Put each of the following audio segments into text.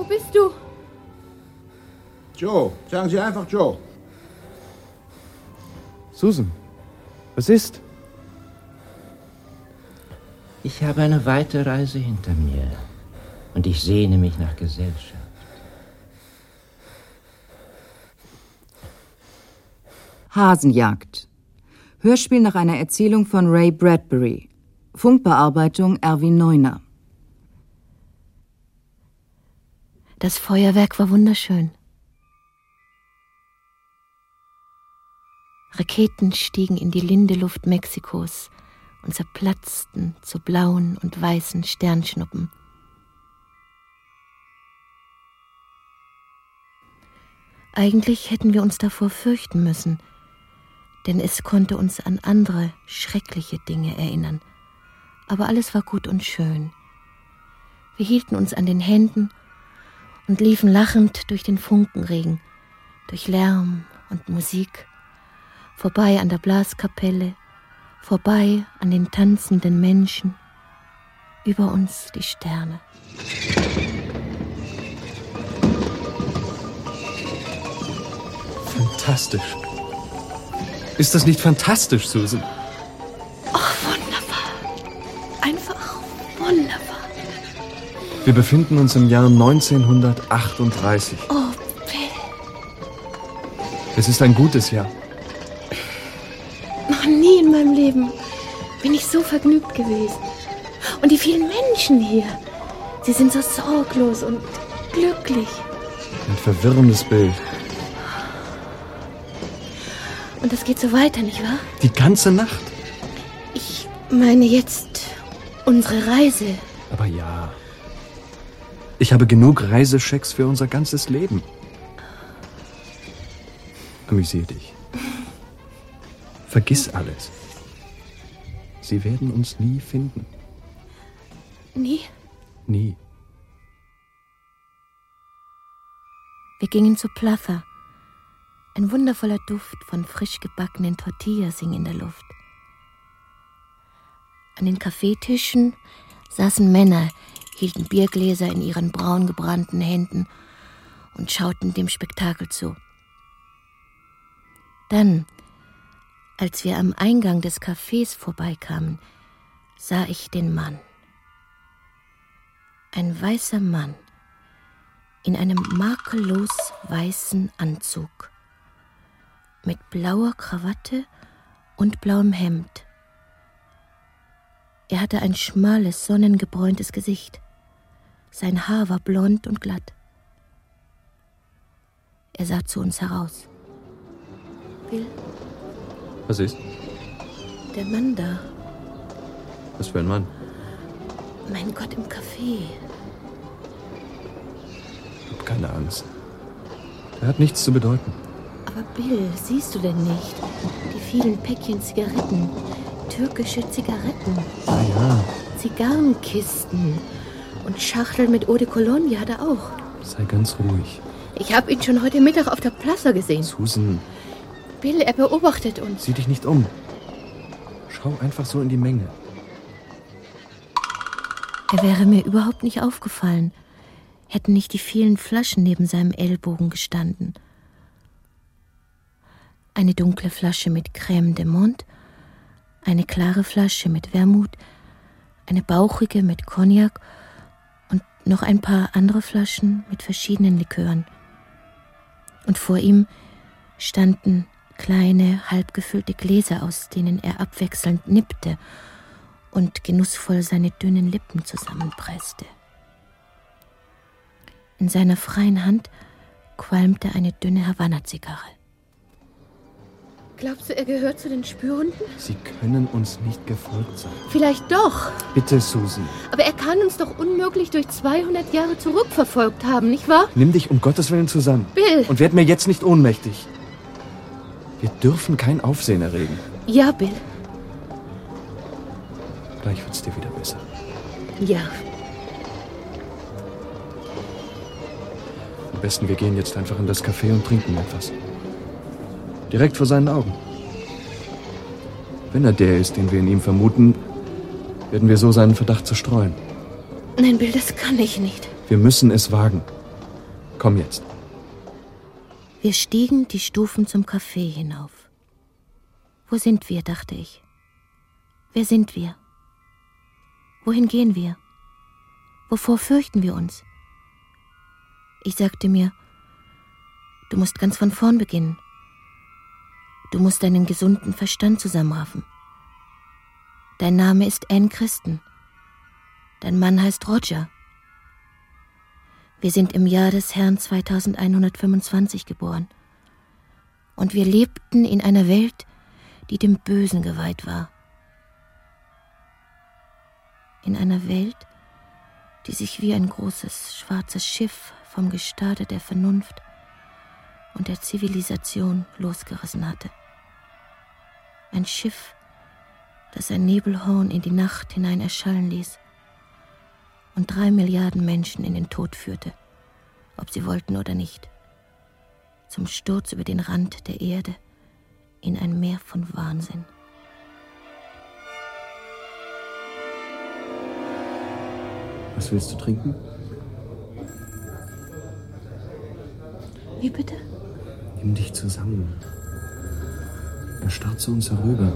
bist du? Joe, sagen Sie einfach Joe. Susan, was ist? Ich habe eine weite Reise hinter mir und ich sehne mich nach Gesellschaft. Hasenjagd. Hörspiel nach einer Erzählung von Ray Bradbury. Funkbearbeitung Erwin Neuner. Das Feuerwerk war wunderschön. Raketen stiegen in die linde Luft Mexikos und zerplatzten zu blauen und weißen Sternschnuppen. Eigentlich hätten wir uns davor fürchten müssen, denn es konnte uns an andere, schreckliche Dinge erinnern. Aber alles war gut und schön. Wir hielten uns an den Händen und liefen lachend durch den Funkenregen, durch Lärm und Musik, vorbei an der Blaskapelle, vorbei an den tanzenden Menschen, über uns die Sterne. Fantastisch. Ist das nicht fantastisch, Susan? Oh, wunderbar. Einfach wunderbar. Wir befinden uns im Jahr 1938. Oh, Bill. Es ist ein gutes Jahr. Noch nie in meinem Leben bin ich so vergnügt gewesen. Und die vielen Menschen hier, sie sind so sorglos und glücklich. Ein verwirrendes Bild. Und das geht so weiter, nicht wahr? Die ganze Nacht? Ich meine jetzt unsere Reise. Aber ja. Ich habe genug Reiseschecks für unser ganzes Leben. Amüsier dich. Vergiss alles. Sie werden uns nie finden. Nie? Nie. Wir gingen zu Plaza. Ein wundervoller Duft von frisch gebackenen Tortillas hing in der Luft. An den Kaffeetischen saßen Männer, hielten Biergläser in ihren braun gebrannten Händen und schauten dem Spektakel zu. Dann, als wir am Eingang des Cafés vorbeikamen, sah ich den Mann. Ein weißer Mann in einem makellos weißen Anzug, mit blauer Krawatte und blauem Hemd. Er hatte ein schmales, sonnengebräuntes Gesicht. Sein Haar war blond und glatt. Er sah zu uns heraus. Bill? Was ist? Der Mann da. Was für ein Mann? Mein Gott, im Café. Hab keine Angst. Er hat nichts zu bedeuten. Aber Bill, siehst du denn nicht? Die vielen Päckchen Zigaretten. Türkische Zigaretten. Ah ja. Zigarrenkisten. Und Schachteln mit Eau de Cologne hat er auch. Sei ganz ruhig. Ich habe ihn schon heute Mittag auf der Plaza gesehen. Susan. Bill, er beobachtet uns. Sieh dich nicht um. Schau einfach so in die Menge. Er wäre mir überhaupt nicht aufgefallen, hätten nicht die vielen Flaschen neben seinem Ellbogen gestanden. Eine dunkle Flasche mit Crème de Menthe, eine klare Flasche mit Vermouth, eine bauchige mit Cognac und noch ein paar andere Flaschen mit verschiedenen Likören. Und vor ihm standen kleine, halbgefüllte Gläser, aus denen er abwechselnd nippte und genussvoll seine dünnen Lippen zusammenpresste. In seiner freien Hand qualmte eine dünne Havanna-Zigarre. Glaubst du, er gehört zu den Spürhunden? Sie können uns nicht gefolgt sein. Vielleicht doch. Bitte, Susan. Aber er kann uns doch unmöglich durch 200 Jahre zurückverfolgt haben, nicht wahr? Nimm dich um Gottes Willen zusammen. Bill! Und werd mir jetzt nicht ohnmächtig. Wir dürfen kein Aufsehen erregen. Ja, Bill. Gleich wird's dir wieder besser. Ja. Am besten, wir gehen jetzt einfach in das Café und trinken etwas. Direkt vor seinen Augen. Wenn er der ist, den wir in ihm vermuten, werden wir so seinen Verdacht zerstreuen. Nein, Bill, das kann ich nicht. Wir müssen es wagen. Komm jetzt. Wir stiegen die Stufen zum Café hinauf. Wo sind wir, dachte ich. Wer sind wir? Wohin gehen wir? Wovor fürchten wir uns? Ich sagte mir, du musst ganz von vorn beginnen. Du musst deinen gesunden Verstand zusammenraffen. Dein Name ist Anne Christen. Dein Mann heißt Roger. Wir sind im Jahr des Herrn 2125 geboren. Und wir lebten in einer Welt, die dem Bösen geweiht war. In einer Welt, die sich wie ein großes, schwarzes Schiff vom Gestade der Vernunft und der Zivilisation losgerissen hatte. Ein Schiff, das ein Nebelhorn in die Nacht hinein erschallen ließ und 3 Milliarden Menschen in den Tod führte, ob sie wollten oder nicht, zum Sturz über den Rand der Erde in ein Meer von Wahnsinn. Was willst du trinken? Wie bitte? Nimm dich zusammen. Er starrt zu uns herüber.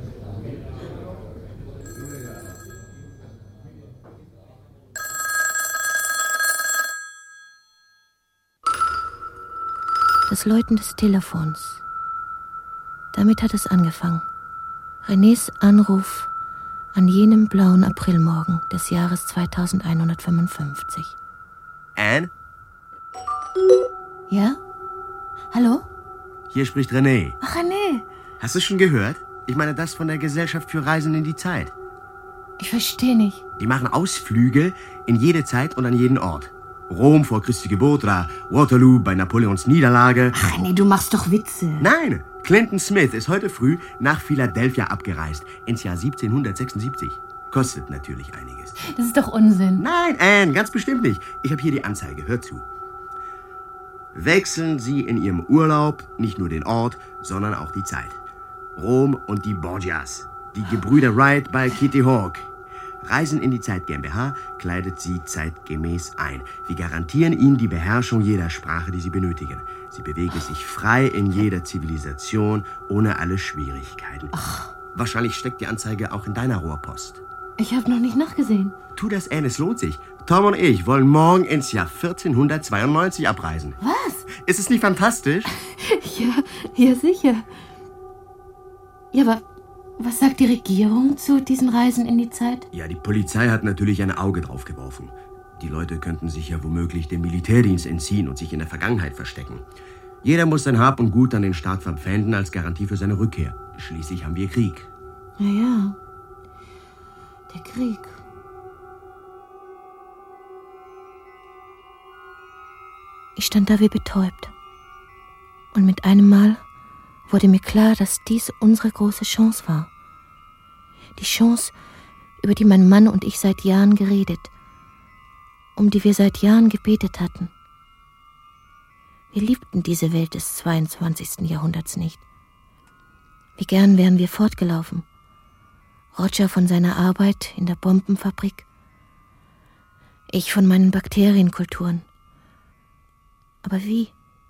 Das Läuten des Telefons. Damit hat es angefangen. Renés Anruf an jenem blauen Aprilmorgen des Jahres 2155. Anne? Ja? Hallo? Hier spricht René. Ach, René. Hast du es schon gehört? Ich meine das von der Gesellschaft für Reisen in die Zeit. Ich verstehe nicht. Die machen Ausflüge in jede Zeit und an jeden Ort. Rom vor Christi Geburt oder Waterloo bei Napoleons Niederlage. Ach, René, du machst doch Witze. Nein, Clinton Smith ist heute früh nach Philadelphia abgereist, ins Jahr 1776. Kostet natürlich einiges. Das ist doch Unsinn. Nein, Anne, ganz bestimmt nicht. Ich habe hier die Anzeige, hör zu. Wechseln Sie in Ihrem Urlaub nicht nur den Ort, sondern auch die Zeit. Rom und die Borgias, die Gebrüder Wright bei Kitty Hawk. Reisen in die Zeit GmbH kleidet Sie zeitgemäß ein. Wir garantieren Ihnen die Beherrschung jeder Sprache, die Sie benötigen. Sie bewegen sich frei in jeder Zivilisation, ohne alle Schwierigkeiten. Ach. Wahrscheinlich steckt die Anzeige auch in deiner Rohrpost. Ich habe noch nicht nachgesehen. Tu das, Anne, es lohnt sich. Tom und ich wollen morgen ins Jahr 1492 abreisen. Was? Ist es nicht fantastisch? Ja, sicher. Ja, aber was sagt die Regierung zu diesen Reisen in die Zeit? Ja, die Polizei hat natürlich ein Auge drauf geworfen. Die Leute könnten sich ja womöglich dem Militärdienst entziehen und sich in der Vergangenheit verstecken. Jeder muss sein Hab und Gut an den Staat verpfänden als Garantie für seine Rückkehr. Schließlich haben wir Krieg. Ja, der Krieg. Ich stand da wie betäubt. Und mit einem Mal wurde mir klar, dass dies unsere große Chance war. Die Chance, über die mein Mann und ich seit Jahren geredet, um die wir seit Jahren gebetet hatten. Wir liebten diese Welt des 22. Jahrhunderts nicht. Wie gern wären wir fortgelaufen. Roger von seiner Arbeit in der Bombenfabrik, ich von meinen Bakterienkulturen. Aber wie?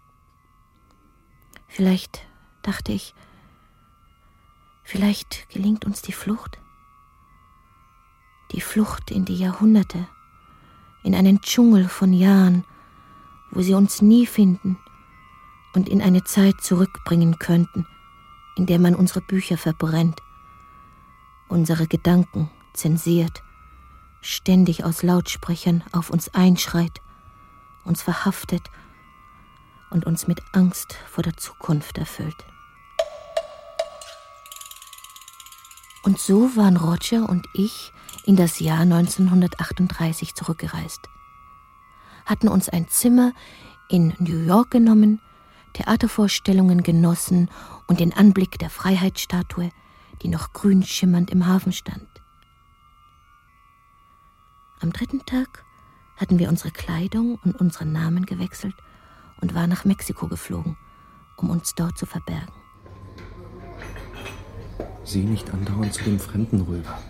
Vielleicht, dachte ich, vielleicht gelingt uns die Flucht. Die Flucht in die Jahrhunderte, in einen Dschungel von Jahren, wo sie uns nie finden und in eine Zeit zurückbringen könnten, in der man unsere Bücher verbrennt, unsere Gedanken zensiert, ständig aus Lautsprechern auf uns einschreit, uns verhaftet und uns mit Angst vor der Zukunft erfüllt. Und so waren Roger und ich in das Jahr 1938 zurückgereist, hatten uns ein Zimmer in New York genommen, Theatervorstellungen genossen und den Anblick der Freiheitsstatue, die noch grün schimmernd im Hafen stand. Am 3. Tag hatten wir unsere Kleidung und unseren Namen gewechselt und waren nach Mexiko geflogen, um uns dort zu verbergen. Sieh nicht andauernd zu dem Fremden rüber.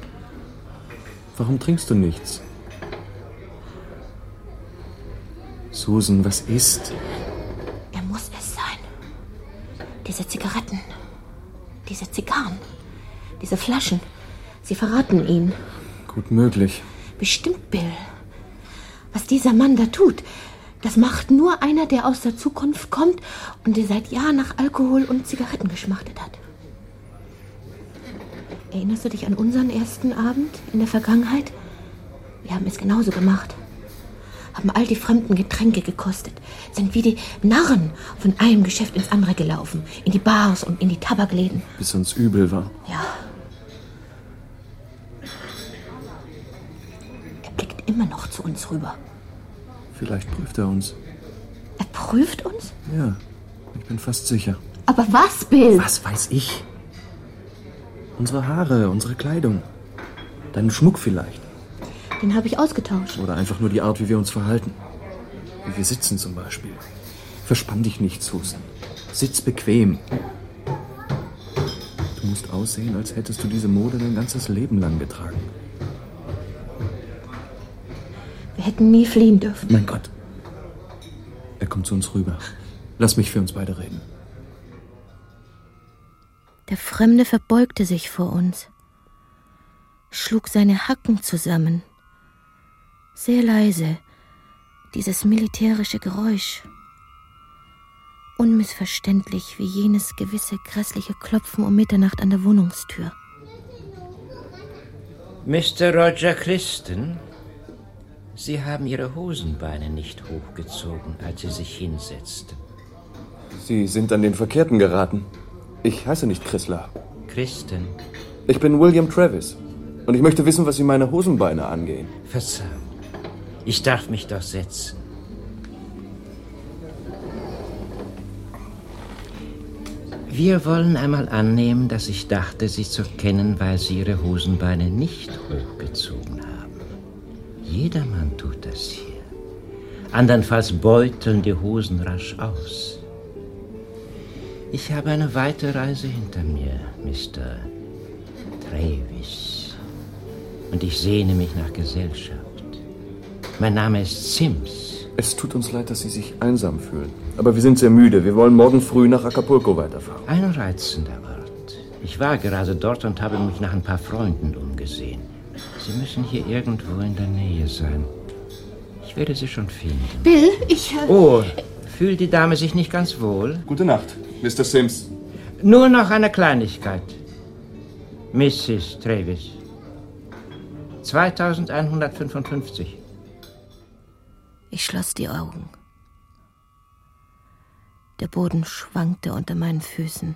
Warum trinkst du nichts? Susan, was ist? Er muss es sein. Diese Zigaretten, diese Zigarren, diese Flaschen, sie verraten ihn. Gut möglich. Bestimmt, Bill. Was dieser Mann da tut, das macht nur einer, der aus der Zukunft kommt und der seit Jahren nach Alkohol und Zigaretten geschmachtet hat. Erinnerst du dich an unseren ersten Abend in der Vergangenheit? Wir haben es genauso gemacht. Haben all die fremden Getränke gekostet. Sind wie die Narren von einem Geschäft ins andere gelaufen. In die Bars und in die Tabakläden. Bis uns übel war. Ja. Er blickt immer noch zu uns rüber. Vielleicht prüft er uns. Er prüft uns? Ja, ich bin fast sicher. Aber was, Bill? Was weiß ich? Unsere Haare, unsere Kleidung. Deinen Schmuck vielleicht. Den habe ich ausgetauscht. Oder einfach nur die Art, wie wir uns verhalten. Wie wir sitzen zum Beispiel. Verspann dich nicht, Susan. Sitz bequem. Du musst aussehen, als hättest du diese Mode dein ganzes Leben lang getragen. Wir hätten nie fliehen dürfen. Mein Gott. Er kommt zu uns rüber. Lass mich für uns beide reden. Der Fremde verbeugte sich vor uns, schlug seine Hacken zusammen. Sehr leise, dieses militärische Geräusch. Unmissverständlich wie jenes gewisse grässliche Klopfen um Mitternacht an der Wohnungstür. Mr. Roger Christen, Sie haben Ihre Hosenbeine nicht hochgezogen, als Sie sich hinsetzten. Sie sind an den Verkehrten geraten. Ich heiße nicht Chrysler. Christen? Ich bin William Travis. Und ich möchte wissen, was Sie meine Hosenbeine angehen. Verzeihung. Ich darf mich doch setzen. Wir wollen einmal annehmen, dass ich dachte, Sie zu kennen, weil Sie Ihre Hosenbeine nicht hochgezogen haben. Jedermann tut das hier. Andernfalls beuteln die Hosen rasch aus. Ich habe eine weite Reise hinter mir, Mr. Travis. Und ich sehne mich nach Gesellschaft. Mein Name ist Sims. Es tut uns leid, dass Sie sich einsam fühlen. Aber wir sind sehr müde. Wir wollen morgen früh nach Acapulco weiterfahren. Ein reizender Ort. Ich war gerade dort und habe mich nach ein paar Freunden umgesehen. Sie müssen hier irgendwo in der Nähe sein. Ich werde Sie schon finden. Bill, Oh, fühlt die Dame sich nicht ganz wohl? Gute Nacht, Mr. Sims. Nur noch eine Kleinigkeit. Mrs. Travis. 2155. Ich schloss die Augen. Der Boden schwankte unter meinen Füßen.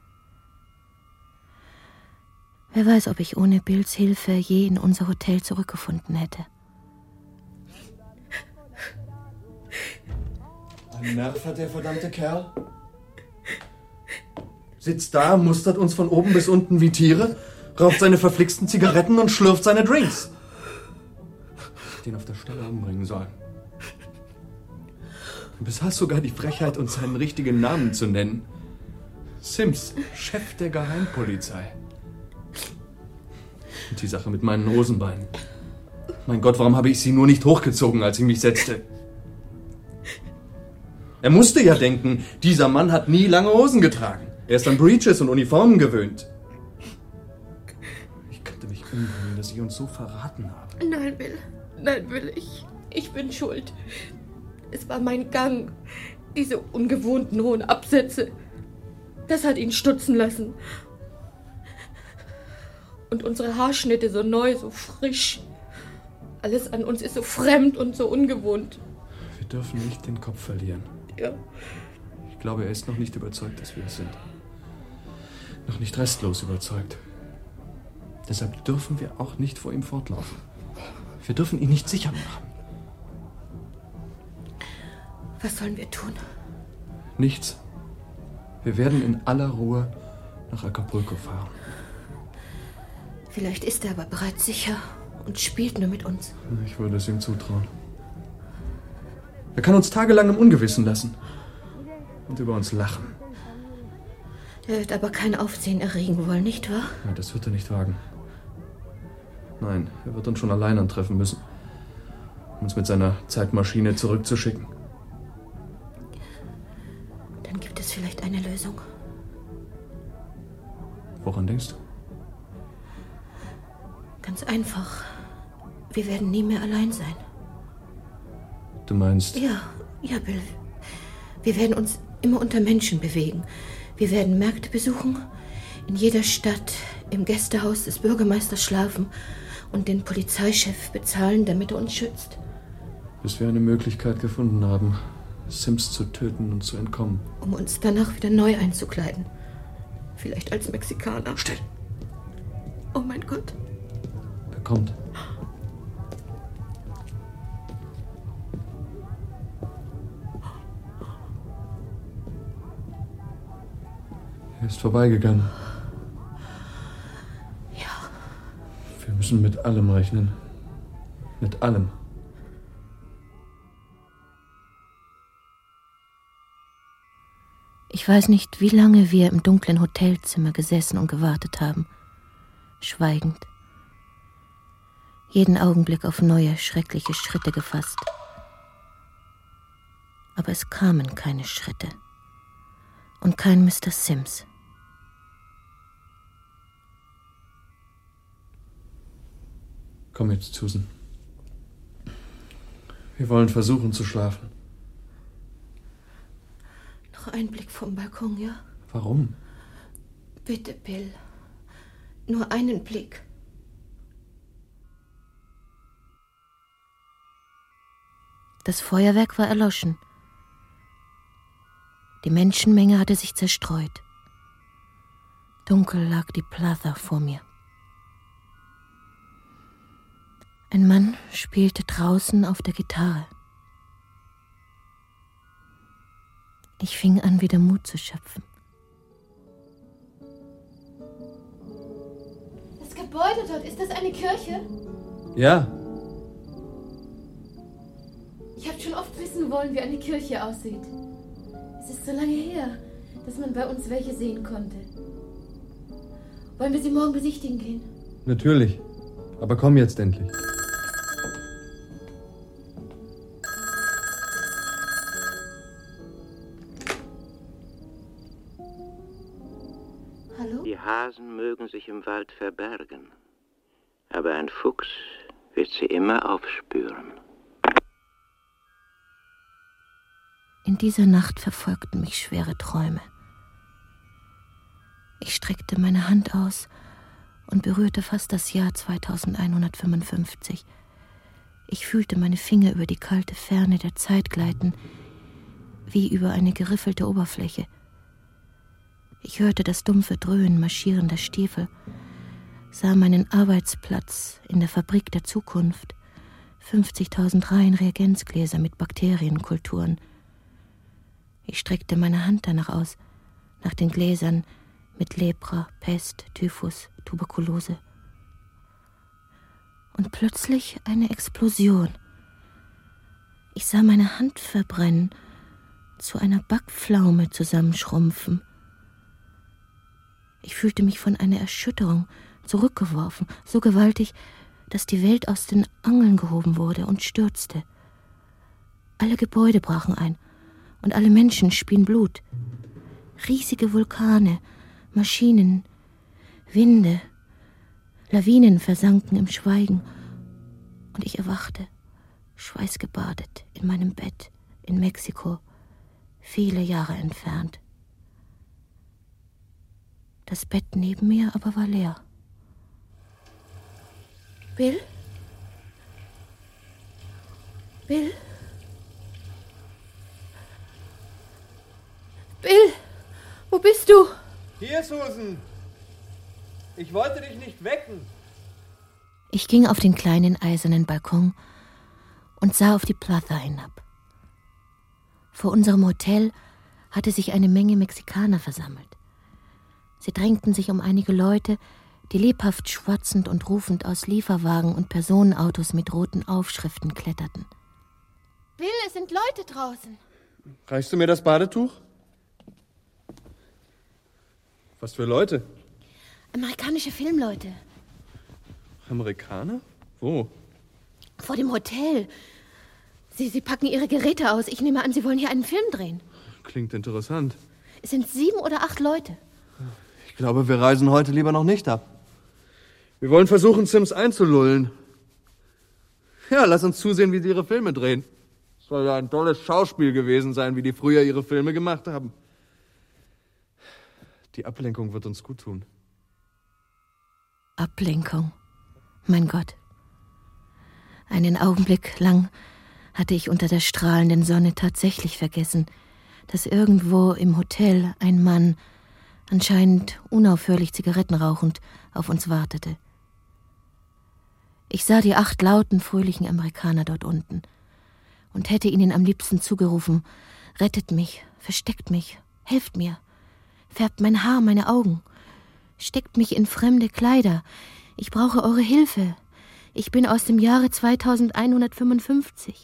Wer weiß, ob ich ohne Bills Hilfe je in unser Hotel zurückgefunden hätte. Ein Nerv hat der verdammte Kerl. Sitzt da, mustert uns von oben bis unten wie Tiere, raucht seine verflixten Zigaretten und schlürft seine Drinks. Ich hätte ihn auf der Stelle umbringen sollen. Du besaß sogar die Frechheit, uns seinen richtigen Namen zu nennen. Sims, Chef der Geheimpolizei. Und die Sache mit meinen Hosenbeinen. Mein Gott, warum habe ich sie nur nicht hochgezogen, als ich mich setzte? Er musste ja denken, dieser Mann hat nie lange Hosen getragen. Er ist an Breeches und Uniformen gewöhnt. Ich könnte mich umbringen, dass ich uns so verraten habe. Nein, Bill, ich bin schuld. Es war mein Gang, diese ungewohnten hohen Absätze. Das hat ihn stutzen lassen. Und unsere Haarschnitte so neu, so frisch. Alles an uns ist so fremd und so ungewohnt. Wir dürfen nicht den Kopf verlieren. Ja. Ich glaube, er ist noch nicht überzeugt, dass wir es sind. Noch nicht restlos überzeugt. Deshalb dürfen wir auch nicht vor ihm fortlaufen. Wir dürfen ihn nicht sicher machen. Was sollen wir tun? Nichts. Wir werden in aller Ruhe nach Acapulco fahren. Vielleicht ist er aber bereits sicher und spielt nur mit uns. Ich würde es ihm zutrauen. Er kann uns tagelang im Ungewissen lassen und über uns lachen. Er wird aber kein Aufsehen erregen wollen, nicht wahr? Ja, das wird er nicht wagen. Nein, er wird uns schon allein antreffen müssen, um uns mit seiner Zeitmaschine zurückzuschicken. Wir werden nie mehr allein sein. Du meinst? Ja, Bill. Wir werden uns immer unter Menschen bewegen. Wir werden Märkte besuchen, in jeder Stadt, im Gästehaus des Bürgermeisters schlafen und den Polizeichef bezahlen, damit er uns schützt. Bis wir eine Möglichkeit gefunden haben, Sims zu töten und zu entkommen. Um uns danach wieder neu einzukleiden. Vielleicht als Mexikaner. Still! Oh mein Gott. Er kommt. Er ist vorbeigegangen. Ja. Wir müssen mit allem rechnen. Mit allem. Ich weiß nicht, wie lange wir im dunklen Hotelzimmer gesessen und gewartet haben. Schweigend. Jeden Augenblick auf neue, schreckliche Schritte gefasst. Aber es kamen keine Schritte. Und kein Mr. Sims. Komm jetzt, Susan. Wir wollen versuchen zu schlafen. Noch ein Blick vom Balkon, ja? Warum? Bitte, Bill. Nur einen Blick. Das Feuerwerk war erloschen. Die Menschenmenge hatte sich zerstreut. Dunkel lag die Plaza vor mir. Ein Mann spielte draußen auf der Gitarre. Ich fing an, wieder Mut zu schöpfen. Das Gebäude dort, ist das eine Kirche? Ja. Ich habe schon oft wissen wollen, wie eine Kirche aussieht. Es ist so lange her, dass man bei uns welche sehen konnte. Wollen wir sie morgen besichtigen gehen? Natürlich. Aber komm jetzt endlich. Hallo? Die Hasen mögen sich im Wald verbergen, aber ein Fuchs wird sie immer aufspüren. In dieser Nacht verfolgten mich schwere Träume. Ich streckte meine Hand aus und berührte fast das Jahr 2155. Ich fühlte meine Finger über die kalte Ferne der Zeit gleiten, wie über eine geriffelte Oberfläche. Ich hörte das dumpfe Dröhnen marschierender Stiefel, sah meinen Arbeitsplatz in der Fabrik der Zukunft, 50.000 Reihen Reagenzgläser mit Bakterienkulturen. Ich streckte meine Hand danach aus, nach den Gläsern mit Lepra, Pest, Typhus, Tuberkulose. Und plötzlich eine Explosion. Ich sah meine Hand verbrennen, zu einer Backpflaume zusammenschrumpfen. Ich fühlte mich von einer Erschütterung zurückgeworfen, so gewaltig, dass die Welt aus den Angeln gehoben wurde und stürzte. Alle Gebäude brachen ein und alle Menschen spien Blut. Riesige Vulkane, Maschinen, Winde, Lawinen versanken im Schweigen und ich erwachte, schweißgebadet in meinem Bett in Mexiko, viele Jahre entfernt. Das Bett neben mir aber war leer. Bill? Bill? Bill, wo bist du? Hier, Susan. Ich wollte dich nicht wecken. Ich ging auf den kleinen eisernen Balkon und sah auf die Plaza hinab. Vor unserem Hotel hatte sich eine Menge Mexikaner versammelt. Sie drängten sich um einige Leute, die lebhaft schwatzend und rufend aus Lieferwagen und Personenautos mit roten Aufschriften kletterten. Bill, es sind Leute draußen. Reichst du mir das Badetuch? Was für Leute? Amerikanische Filmleute. Amerikaner? Wo? Vor dem Hotel. Sie packen ihre Geräte aus. Ich nehme an, sie wollen hier einen Film drehen. Klingt interessant. Es sind 7 oder 8 Leute. Ich glaube, wir reisen heute lieber noch nicht ab. Wir wollen versuchen, Sims einzulullen. Ja, lass uns zusehen, wie sie ihre Filme drehen. Es soll ja ein tolles Schauspiel gewesen sein, wie die früher ihre Filme gemacht haben. Die Ablenkung wird uns gut tun. Ablenkung. Mein Gott. Einen Augenblick lang hatte ich unter der strahlenden Sonne tatsächlich vergessen, dass irgendwo im Hotel ein Mann, anscheinend unaufhörlich Zigaretten rauchend, auf uns wartete. Ich sah die 8 lauten, fröhlichen Amerikaner dort unten und hätte ihnen am liebsten zugerufen: Rettet mich, versteckt mich, helft mir, färbt mein Haar, meine Augen, steckt mich in fremde Kleider, ich brauche eure Hilfe, ich bin aus dem Jahre 2155.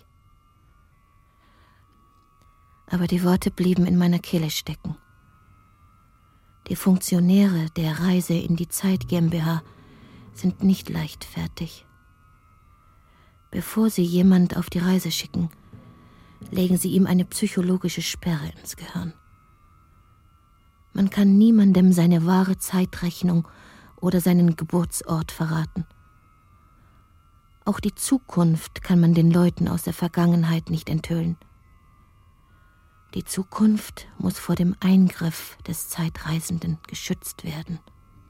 Aber die Worte blieben in meiner Kehle stecken. Die Funktionäre der Reise in die Zeit GmbH sind nicht leichtfertig. Bevor sie jemand auf die Reise schicken, legen sie ihm eine psychologische Sperre ins Gehirn. Man kann niemandem seine wahre Zeitrechnung oder seinen Geburtsort verraten. Auch die Zukunft kann man den Leuten aus der Vergangenheit nicht enthüllen. Die Zukunft muss vor dem Eingriff des Zeitreisenden geschützt werden.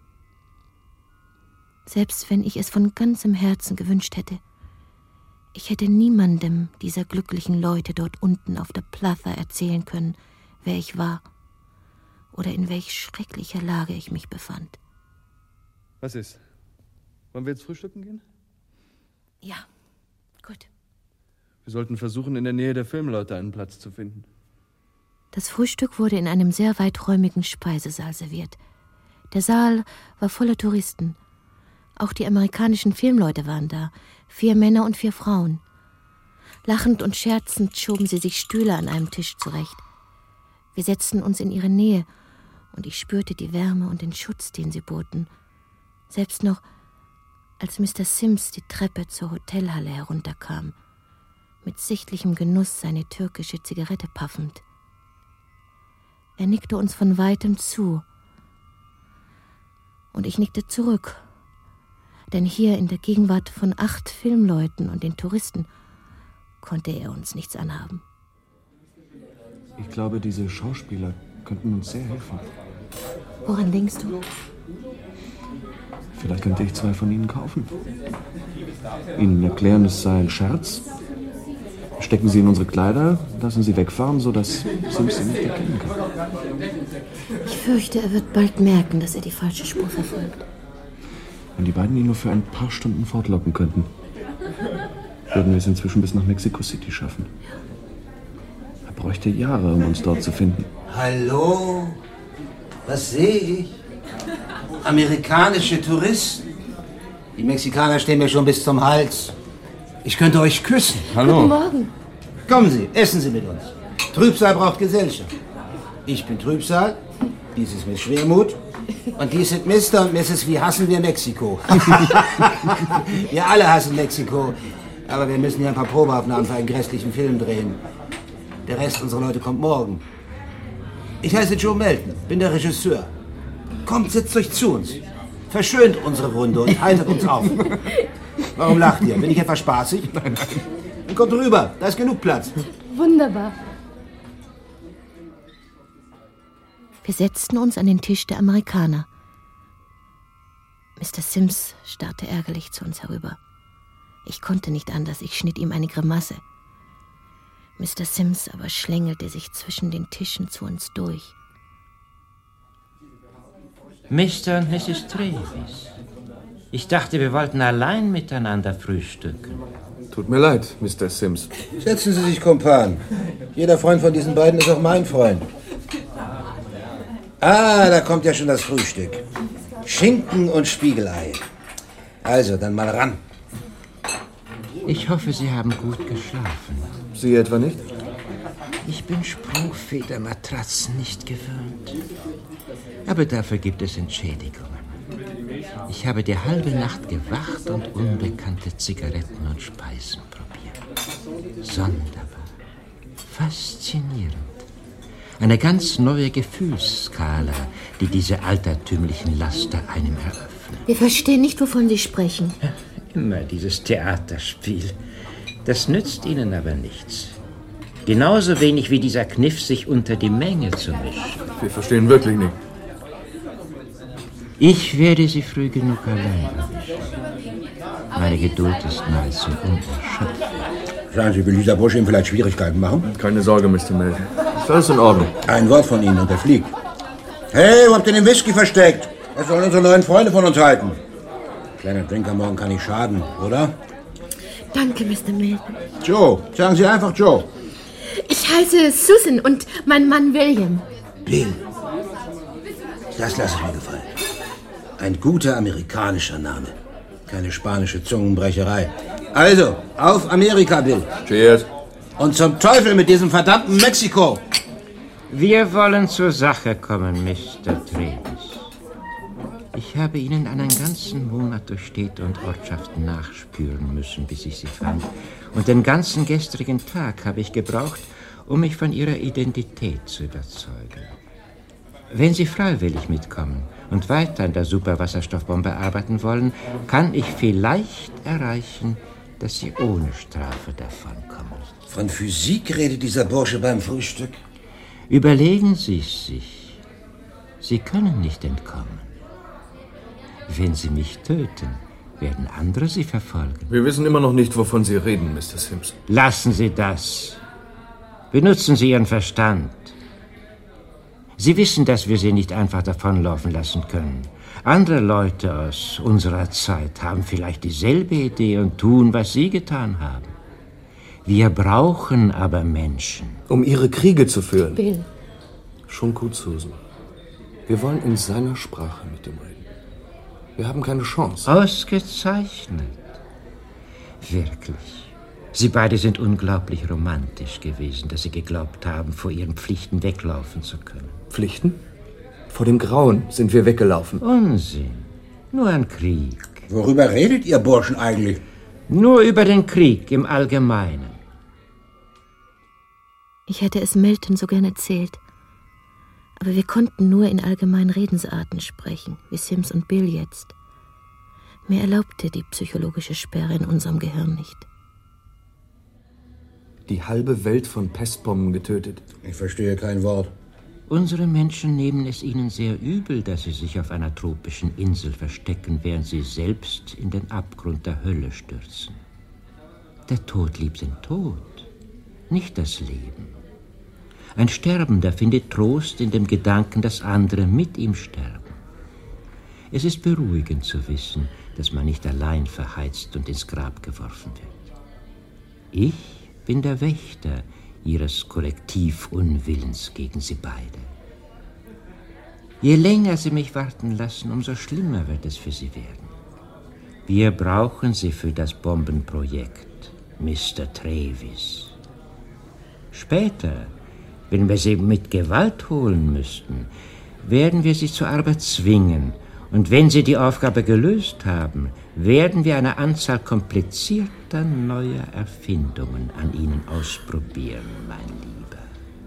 Selbst wenn ich es von ganzem Herzen gewünscht hätte, ich hätte niemandem dieser glücklichen Leute dort unten auf der Plaza erzählen können, wer ich war oder in welch schrecklicher Lage ich mich befand. Was ist? Wollen wir jetzt frühstücken gehen? Ja, gut. Wir sollten versuchen, in der Nähe der Filmleute einen Platz zu finden. Das Frühstück wurde in einem sehr weiträumigen Speisesaal serviert. Der Saal war voller Touristen. Auch die amerikanischen Filmleute waren da, 4 Männer und 4 Frauen. Lachend und scherzend schoben sie sich Stühle an einem Tisch zurecht. Wir setzten uns in ihre Nähe und ich spürte die Wärme und den Schutz, den sie boten. Selbst noch, als Mr. Sims die Treppe zur Hotelhalle herunterkam, mit sichtlichem Genuss seine türkische Zigarette paffend. Er nickte uns von weitem zu und ich nickte zurück. Denn hier in der Gegenwart von 8 Filmleuten und den Touristen konnte er uns nichts anhaben. Ich glaube, diese Schauspieler könnten uns sehr helfen. Woran denkst du? Vielleicht könnte ich 2 von ihnen kaufen. Ihnen erklären, es sei ein Scherz. Stecken sie in unsere Kleider, lassen sie wegfahren, sodass Sims sie nicht erkennen kann. Ich fürchte, er wird bald merken, dass er die falsche Spur verfolgt. Wenn die beiden ihn nur für ein paar Stunden fortlocken könnten, würden wir es inzwischen bis nach Mexico City schaffen. Er bräuchte Jahre, um uns dort zu finden. Hallo? Was sehe ich? Amerikanische Touristen. Die Mexikaner stehen mir schon bis zum Hals. Ich könnte euch küssen. Hallo. Guten Morgen. Kommen Sie, essen Sie mit uns. Trübsal braucht Gesellschaft. Ich bin Trübsal, dies ist Miss Schwermut und dies sind Mr. und Mrs. Wie hassen wir Mexiko. Wir alle hassen Mexiko, aber wir müssen hier ein paar Probeaufnahmen für einen grässlichen Film drehen. Der Rest unserer Leute kommt morgen. Ich heiße Joe Melton, bin der Regisseur. Kommt, setzt euch zu uns. Verschönt unsere Runde und haltet uns auf. Warum lacht ihr? Bin ich etwa spaßig? Nein. Dann kommt rüber, da ist genug Platz. Wunderbar. Wir setzten uns an den Tisch der Amerikaner. Mr. Sims starrte ärgerlich zu uns herüber. Ich konnte nicht anders, ich schnitt ihm eine Grimasse. Mr. Sims aber schlängelte sich zwischen den Tischen zu uns durch. Mr. und Mrs. Travis, ich dachte, wir wollten allein miteinander frühstücken. Tut mir leid, Mr. Sims. Setzen Sie sich, Kumpan. Jeder Freund von diesen beiden ist auch mein Freund. Ah, da kommt ja schon das Frühstück. Schinken und Spiegelei. Also, dann mal ran. Ich hoffe, Sie haben gut geschlafen. Sie etwa nicht? Ich bin Sprungfedermatratzen nicht gewöhnt. Aber dafür gibt es Entschädigungen. Ich habe die halbe Nacht gewacht und unbekannte Zigaretten und Speisen probiert. Sonderbar. Faszinierend. Eine ganz neue Gefühlsskala, die diese altertümlichen Laster einem eröffnen. Wir verstehen nicht, wovon Sie sprechen. Immer dieses Theaterspiel. Das nützt Ihnen aber nichts. Genauso wenig wie dieser Kniff, sich unter die Menge zu mischen. Wir verstehen wirklich nicht. Ich werde Sie früh genug allein erwischen. Meine Geduld ist nahezu unerschöpflich. Sagen Sie, will dieser Bursche ihm vielleicht Schwierigkeiten machen? Keine Sorge, Mr. Mill. Ist alles in Ordnung. Ein Wort von Ihnen und er fliegt. Hey, wo habt ihr den Whisky versteckt? Das sollen unsere neuen Freunde von uns halten. Kleiner Drink am Morgen kann nicht schaden, oder? Danke, Mr. Milton. Joe, sagen Sie einfach Joe. Ich heiße Susan und mein Mann William. Bill. Das lasse ich mir gefallen. Ein guter amerikanischer Name. Keine spanische Zungenbrecherei. Also, auf Amerika, Bill. Cheers. Und zum Teufel mit diesem verdammten Mexiko. Wir wollen zur Sache kommen, Mr. Travis. Ich habe Ihnen einen ganzen Monat durch Städte und Ortschaften nachspüren müssen, bis ich Sie fand. Und den ganzen gestrigen Tag habe ich gebraucht, um mich von Ihrer Identität zu überzeugen. Wenn Sie freiwillig mitkommen und weiter an der Superwasserstoffbombe arbeiten wollen, kann ich vielleicht erreichen, dass Sie ohne Strafe davonkommen. Von Physik redet dieser Bursche beim Frühstück. Überlegen Sie es sich. Sie können nicht entkommen. Wenn Sie mich töten, werden andere Sie verfolgen. Wir wissen immer noch nicht, wovon Sie reden, Mr. Sims. Lassen Sie das. Benutzen Sie Ihren Verstand. Sie wissen, dass wir Sie nicht einfach davonlaufen lassen können. Andere Leute aus unserer Zeit haben vielleicht dieselbe Idee und tun, was Sie getan haben. Wir brauchen aber Menschen. Um Ihre Kriege zu führen. Bill. Schon gut, Susan. Wir wollen in seiner Sprache mit ihm reden. Wir haben keine Chance. Ausgezeichnet. Wirklich. Sie beide sind unglaublich romantisch gewesen, dass Sie geglaubt haben, vor Ihren Pflichten weglaufen zu können. Pflichten? Vor dem Grauen sind wir weggelaufen. Unsinn. Nur ein Krieg. Worüber redet ihr Burschen eigentlich? Nur über den Krieg im Allgemeinen. Ich hätte es Milton so gern erzählt. Aber wir konnten nur in allgemeinen Redensarten sprechen, wie Sims und Bill jetzt. Mir erlaubte die psychologische Sperre in unserem Gehirn nicht. Die halbe Welt von Pestbomben getötet. Ich verstehe kein Wort. Unsere Menschen nehmen es ihnen sehr übel, dass sie sich auf einer tropischen Insel verstecken, während sie selbst in den Abgrund der Hölle stürzen. Der Tod liebt den Tod, nicht das Leben. Ein Sterbender findet Trost in dem Gedanken, dass andere mit ihm sterben. Es ist beruhigend zu wissen, dass man nicht allein verheizt und ins Grab geworfen wird. Ich bin der Wächter Ihres Kollektivunwillens gegen Sie beide. Je länger Sie mich warten lassen, umso schlimmer wird es für Sie werden. Wir brauchen Sie für das Bombenprojekt, Mr. Travis. Später, wenn wir Sie mit Gewalt holen müssten, werden wir Sie zur Arbeit zwingen. Und wenn Sie die Aufgabe gelöst haben, werden wir eine Anzahl komplizierter neuer Erfindungen an Ihnen ausprobieren, mein Lieber.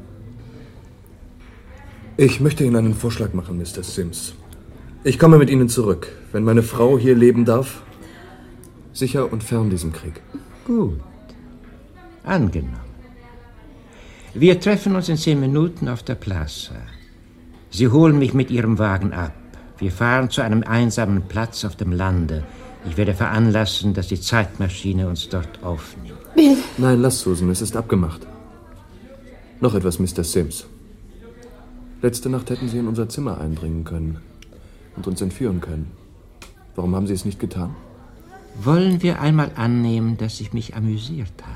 Ich möchte Ihnen einen Vorschlag machen, Mr. Sims. Ich komme mit Ihnen zurück, wenn meine Frau hier leben darf. Sicher und fern diesem Krieg. Gut. Angenommen. Wir treffen uns in 10 Minuten auf der Plaza. Sie holen mich mit Ihrem Wagen ab. Wir fahren zu einem einsamen Platz auf dem Lande. Ich werde veranlassen, dass die Zeitmaschine uns dort aufnimmt. Bill. Nein, lass, Susan, es ist abgemacht. Noch etwas, Mr. Sims. Letzte Nacht hätten Sie in unser Zimmer eindringen können und uns entführen können. Warum haben Sie es nicht getan? Wollen wir einmal annehmen, dass ich mich amüsiert habe?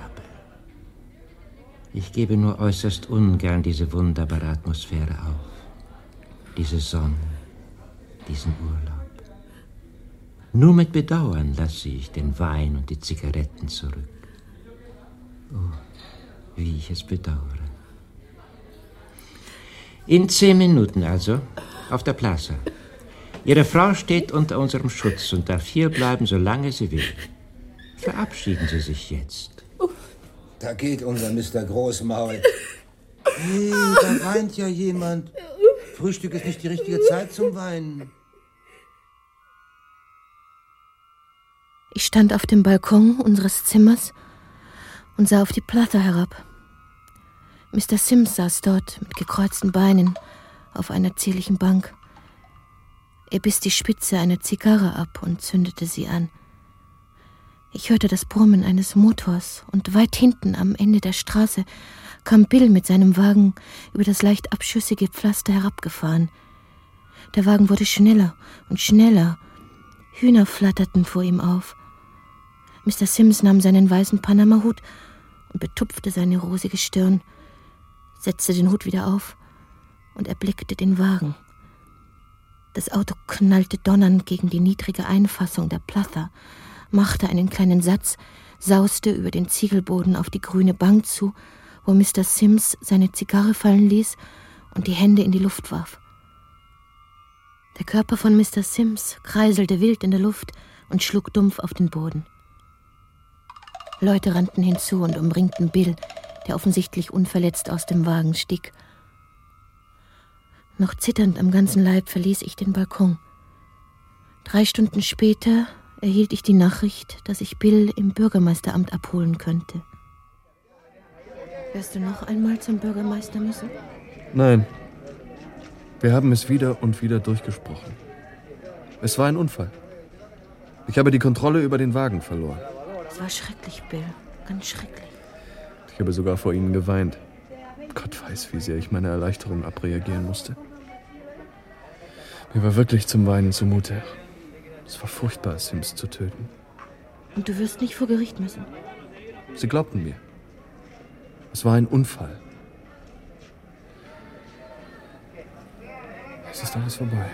Ich gebe nur äußerst ungern diese wunderbare Atmosphäre auf. Diese Sonne, diesen Urlaub. Nur mit Bedauern lasse ich den Wein und die Zigaretten zurück. Oh, wie ich es bedauere. In 10 Minuten also, auf der Plaza. Ihre Frau steht unter unserem Schutz und darf hier bleiben, solange sie will. Verabschieden Sie sich jetzt. Da geht unser Mr. Großmaul. Hey, da weint ja jemand. Frühstück ist nicht die richtige Zeit zum Weinen. Ich stand auf dem Balkon unseres Zimmers und sah auf die Plaza herab. Mr. Sims saß dort mit gekreuzten Beinen auf einer zierlichen Bank. Er biss die Spitze einer Zigarre ab und zündete sie an. Ich hörte das Brummen eines Motors und weit hinten am Ende der Straße kam Bill mit seinem Wagen über das leicht abschüssige Pflaster herabgefahren. Der Wagen wurde schneller und schneller. Hühner flatterten vor ihm auf. Mr. Sims nahm seinen weißen Panama-Hut und betupfte seine rosige Stirn, setzte den Hut wieder auf und erblickte den Wagen. Das Auto knallte donnernd gegen die niedrige Einfassung der Plaza, machte einen kleinen Satz, sauste über den Ziegelboden auf die grüne Bank zu, wo Mr. Sims seine Zigarre fallen ließ und die Hände in die Luft warf. Der Körper von Mr. Sims kreiselte wild in der Luft und schlug dumpf auf den Boden. Leute rannten hinzu und umringten Bill, der offensichtlich unverletzt aus dem Wagen stieg. Noch zitternd am ganzen Leib verließ ich den Balkon. 3 Stunden später erhielt ich die Nachricht, dass ich Bill im Bürgermeisteramt abholen könnte. Wirst du noch einmal zum Bürgermeister müssen? Nein. Wir haben es wieder und wieder durchgesprochen. Es war ein Unfall. Ich habe die Kontrolle über den Wagen verloren. Es war schrecklich, Bill. Ganz schrecklich. Ich habe sogar vor Ihnen geweint. Gott weiß, wie sehr ich meine Erleichterung abreagieren musste. Mir war wirklich zum Weinen zumute. Es war furchtbar, Sims zu töten. Und du wirst nicht vor Gericht müssen? Sie glaubten mir. Es war ein Unfall. Es ist alles vorbei.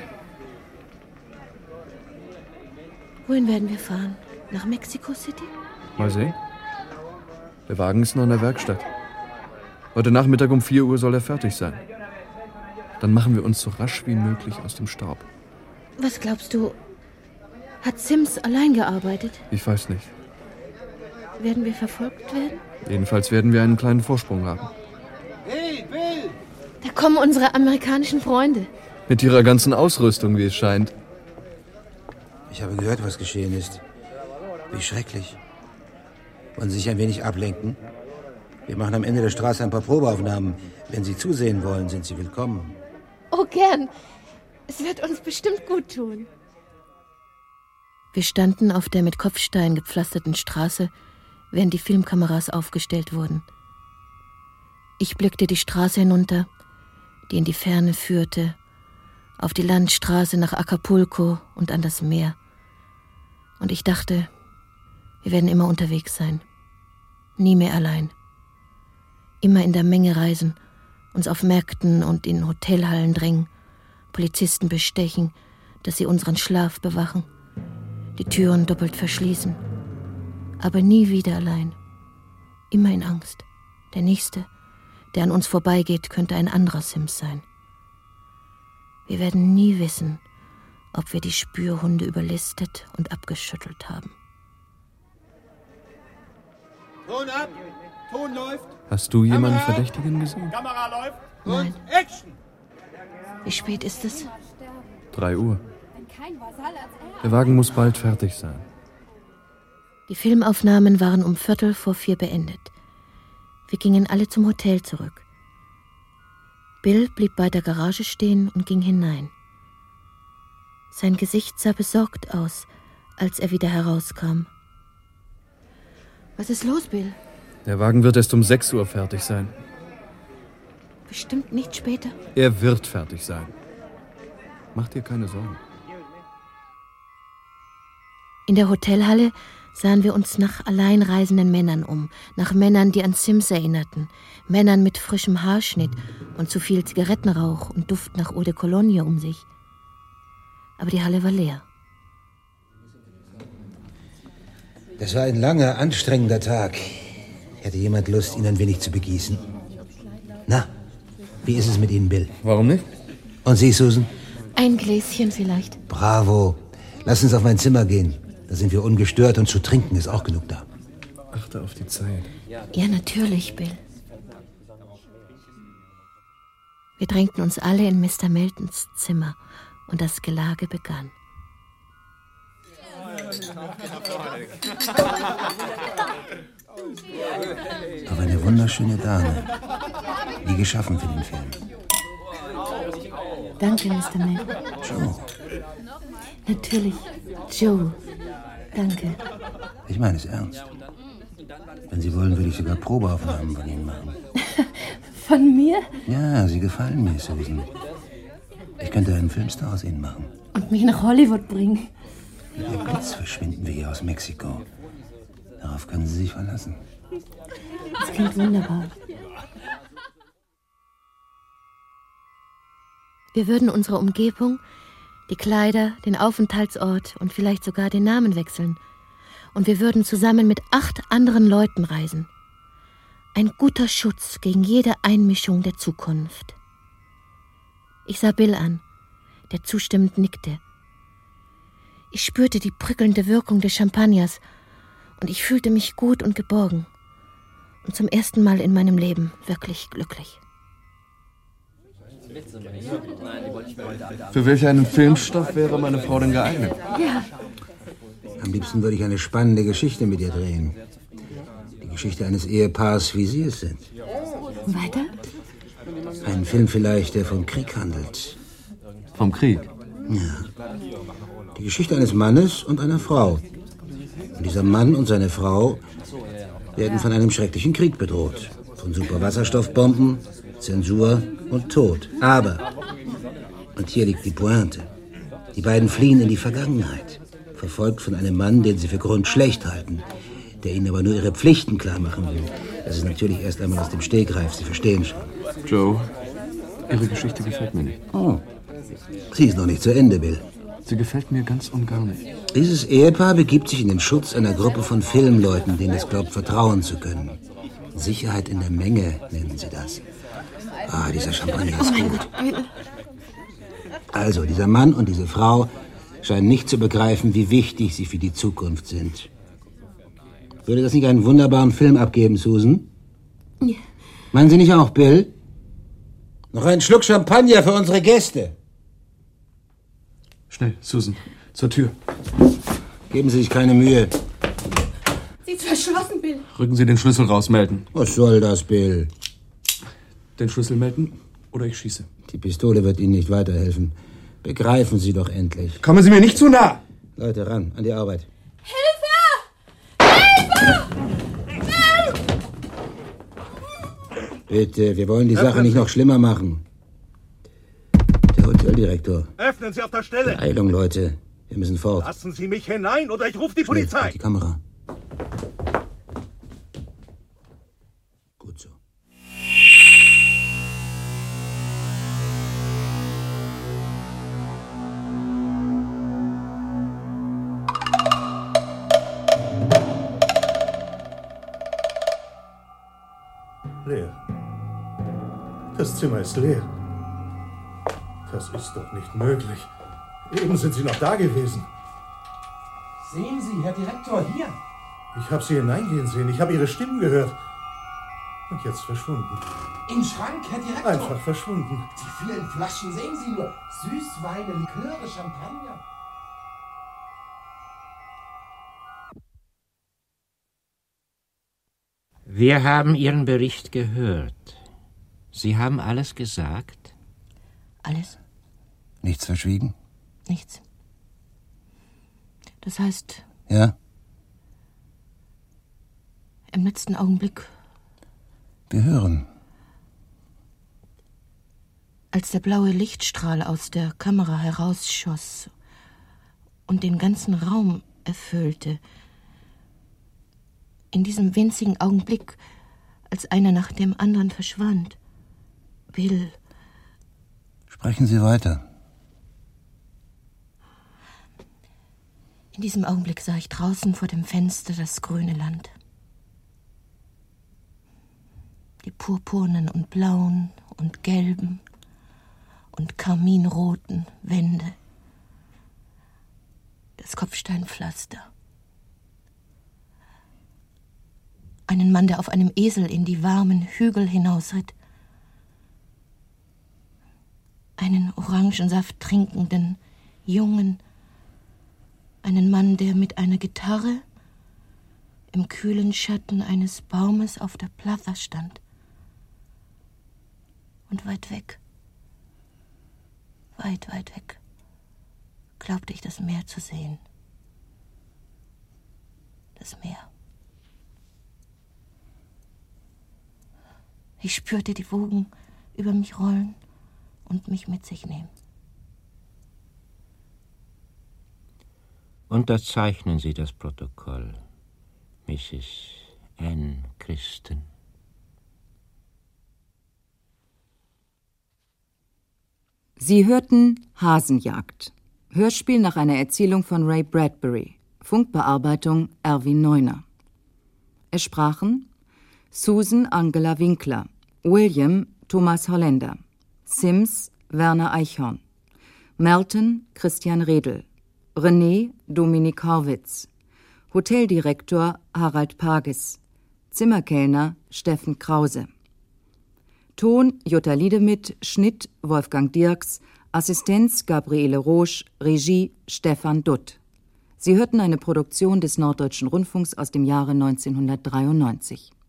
Wohin werden wir fahren? Nach Mexico City? Mal sehen. Der Wagen ist noch in der Werkstatt. Heute Nachmittag um 4 Uhr soll er fertig sein. Dann machen wir uns so rasch wie möglich aus dem Staub. Was glaubst du? Hat Sims allein gearbeitet? Ich weiß nicht. Werden wir verfolgt werden? Jedenfalls werden wir einen kleinen Vorsprung haben. Hey, Bill! Da kommen unsere amerikanischen Freunde. Mit ihrer ganzen Ausrüstung, wie es scheint. Ich habe gehört, was geschehen ist. Wie schrecklich. Wollen Sie sich ein wenig ablenken? Wir machen am Ende der Straße ein paar Probeaufnahmen. Wenn Sie zusehen wollen, sind Sie willkommen. Oh, gern. Es wird uns bestimmt gut tun. Wir standen auf der mit Kopfstein gepflasterten Straße, während die Filmkameras aufgestellt wurden. Ich blickte die Straße hinunter, die in die Ferne führte, auf die Landstraße nach Acapulco und an das Meer. Und ich dachte, wir werden immer unterwegs sein. Nie mehr allein. Immer in der Menge reisen, uns auf Märkten und in Hotelhallen drängen, Polizisten bestechen, dass sie unseren Schlaf bewachen, die Türen doppelt verschließen. Aber nie wieder allein. Immer in Angst. Der Nächste, der an uns vorbeigeht, könnte ein anderer Sims sein. Wir werden nie wissen, ob wir die Spürhunde überlistet und abgeschüttelt haben. Ton ab! Ton läuft! Hast du jemanden Verdächtigen gesehen? Kamera läuft! Nein. Und Action! Wie spät ist es? 3 Uhr. Der Wagen muss bald fertig sein. Die Filmaufnahmen waren um 3:45 beendet. Wir gingen alle zum Hotel zurück. Bill blieb bei der Garage stehen und ging hinein. Sein Gesicht sah besorgt aus, als er wieder herauskam. Was ist los, Bill? Der Wagen wird erst um 6 Uhr fertig sein. Bestimmt nicht später. Er wird fertig sein. Mach dir keine Sorgen. In der Hotelhalle sahen wir uns nach alleinreisenden Männern um, nach Männern, die an Sims erinnerten, Männern mit frischem Haarschnitt und zu viel Zigarettenrauch und Duft nach Eau de Cologne um sich. Aber die Halle war leer. Das war ein langer, anstrengender Tag. Hätte jemand Lust, ihn ein wenig zu begießen? Na, wie ist es mit Ihnen, Bill? Warum nicht? Und Sie, Susan? Ein Gläschen vielleicht. Bravo. Lass uns auf mein Zimmer gehen. Da sind wir ungestört und zu trinken ist auch genug da. Achte auf die Zeit. Ja, natürlich, Bill. Wir drängten uns alle in Mr. Meltons Zimmer und das Gelage begann. Auf eine wunderschöne Dame. Wie geschaffen für den Film. Danke, Mr. May. Joe. Natürlich, Joe. Danke. Ich meine es ernst. Wenn Sie wollen, würde ich sogar Probeaufnahmen von Ihnen machen. Von mir? Ja, Sie gefallen mir, Susan. Ich könnte einen Filmstar aus Ihnen machen. Und mich nach Hollywood bringen. Wie der Blitz verschwinden wir hier aus Mexiko. Darauf können Sie sich verlassen. Das klingt wunderbar. Wir würden unsere Umgebung, die Kleider, den Aufenthaltsort und vielleicht sogar den Namen wechseln. Und wir würden zusammen mit 8 anderen Leuten reisen. Ein guter Schutz gegen jede Einmischung der Zukunft. Ich sah Bill an, der zustimmend nickte. Ich spürte die prickelnde Wirkung des Champagners und ich fühlte mich gut und geborgen. Und zum ersten Mal in meinem Leben wirklich glücklich. Für welch einen Filmstoff wäre meine Frau denn geeignet? Ja. Am liebsten würde ich eine spannende Geschichte mit ihr drehen. Die Geschichte eines Ehepaars, wie Sie es sind. Weiter? Ein Film vielleicht, der vom Krieg handelt. Vom Krieg? Ja. Die Geschichte eines Mannes und einer Frau. Und dieser Mann und seine Frau werden von einem schrecklichen Krieg bedroht. Von Superwasserstoffbomben, Zensur und Tod. Aber, und hier liegt die Pointe, die beiden fliehen in die Vergangenheit, verfolgt von einem Mann, den sie für grundschlecht halten, der ihnen aber nur ihre Pflichten klar machen will. Das ist natürlich erst einmal aus dem Stegreif, Sie verstehen schon. Joe, Ihre Geschichte gefällt mir nicht. Oh, sie ist noch nicht zu Ende, Bill. Sie gefällt mir ganz und gar nicht. Dieses Ehepaar begibt sich in den Schutz einer Gruppe von Filmleuten, denen es glaubt, vertrauen zu können. Sicherheit in der Menge nennen sie das. Ah, dieser Champagner ist gut. Also, dieser Mann und diese Frau scheinen nicht zu begreifen, wie wichtig sie für die Zukunft sind. Würde das nicht einen wunderbaren Film abgeben, Susan? Ja. Meinen Sie nicht auch, Bill? Noch einen Schluck Champagner für unsere Gäste. Schnell, Susan, zur Tür. Geben Sie sich keine Mühe. Sie ist verschlossen, Bill. Rücken Sie den Schlüssel raus, melden. Was soll das, Bill? Den Schlüssel melden oder ich schieße. Die Pistole wird Ihnen nicht weiterhelfen. Begreifen Sie doch endlich. Kommen Sie mir nicht zu nah! Leute, ran, an die Arbeit. Bitte, wir wollen die Sache nicht noch schlimmer machen. Der Hoteldirektor. Öffnen Sie auf der Stelle! Eilung, Leute. Wir müssen fort. Lassen Sie mich hinein oder ich rufe die Schnell, Polizei! auf die Kamera. Gut so. Leer. Das Zimmer ist leer. Das ist doch nicht möglich. Eben sind Sie noch da gewesen. Sehen Sie, Herr Direktor, hier. Ich habe Sie hineingehen sehen. Ich habe Ihre Stimmen gehört. Und jetzt verschwunden. Im Schrank, Herr Direktor. Einfach verschwunden. Die vielen Flaschen, sehen Sie nur. Süßweine, Liköre, Champagner. Wir haben Ihren Bericht gehört. Sie haben alles gesagt? Alles? Nichts verschwiegen? Nichts. Das heißt, Ja? im letzten Augenblick, Wir hören. als der blaue Lichtstrahl aus der Kamera herausschoss und den ganzen Raum erfüllte, in diesem winzigen Augenblick, als einer nach dem anderen verschwand, Bill. Sprechen Sie weiter. In diesem Augenblick sah ich draußen vor dem Fenster das grüne Land. Die purpurnen und blauen und gelben und karminroten Wände. Das Kopfsteinpflaster. Einen Mann, der auf einem Esel in die warmen Hügel hinausritt. Einen Orangensaft trinkenden Jungen. Einen Mann, der mit einer Gitarre im kühlen Schatten eines Baumes auf der Plaza stand. Und weit weg, weit weg, glaubte ich das Meer zu sehen. Das Meer. Ich spürte die Wogen über mich rollen und mich mit sich nehmen. Unterzeichnen Sie das Protokoll, Mrs. Anne Christen. Sie hörten Hasenjagd, Hörspiel nach einer Erzählung von Ray Bradbury, Funkbearbeitung Erwin Neuner. Es sprachen Susan Angela Winkler, William Thomas Holländer, Sims Werner Eichhorn, Melton Christian Redl, René Dominik Horwitz, Hoteldirektor Harald Pages, Zimmerkellner Steffen Krause. Ton Jutta Liedemith, Schnitt Wolfgang Dirks, Assistenz Gabriele Rosch, Regie Stefan Dutt. Sie hörten eine Produktion des Norddeutschen Rundfunks aus dem Jahre 1993.